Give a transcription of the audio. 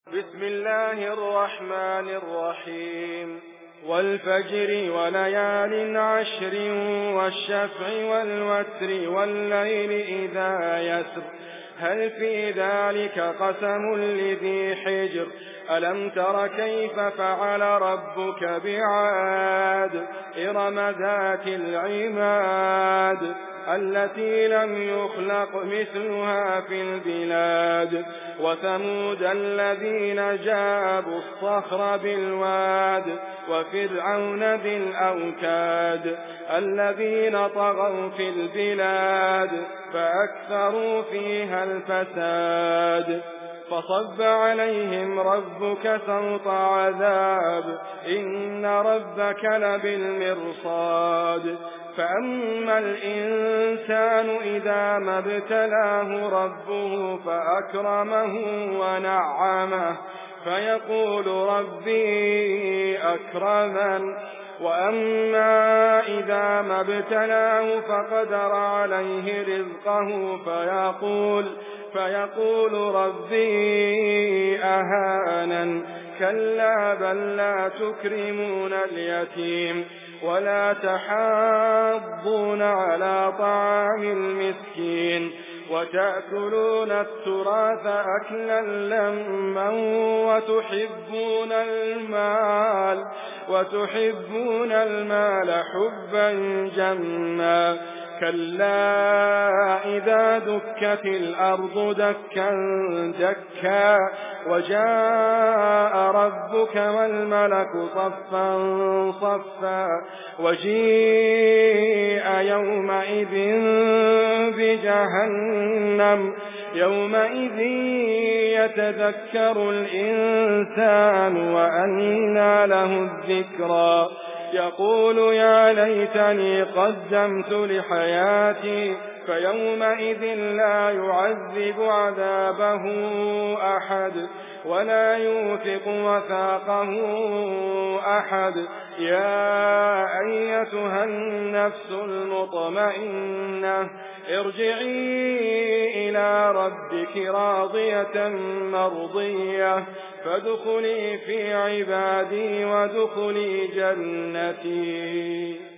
بسم الله الرحمن الرحيم والفجر وليال عشر والشفع والوتر والليل إذا يسر هل في ذلك قسم لذي حجر ألم تر كيف فعل ربك بعاد إرم ذات العماد التي لم يخلق مثلها في البلاد وثمود الذين جابوا الصخر بالواد وفرعون ذي الأوتاد الذين طغوا في البلاد فأكثروا فيها الفساد فصب عليهم ربك سوط عذاب إن ربك لبالمرصاد فأما الإنسان إذا ما ابتلاه ربه فأكرمه ونعمه فيقول ربي أكرمن وأما إذا ما ابتلاه فقدر عليه رزقه فيقول ربي أهانن كلا بل لا تكرمون اليتيم ولا تحاضون على طعام المسكين وتأكلون التراث أكلا لما وتحبون المال حبا جما كلا إذا دكت الأرض دكا دكا وجاء ربك والملك صفا صفا وجيء يومئذ بجهنم يومئذ يتذكر الإنسان وأنى له الذكرى يقول يا ليتني قدمت لحياتي فيومئذ لا يعذب عذابه أحد ولا يوثق وثاقه أحد يا أيتها النفس المطمئنة ارجعي إلى ربك راضية مرضية فادخلي في عبادي وادخلي جنتي.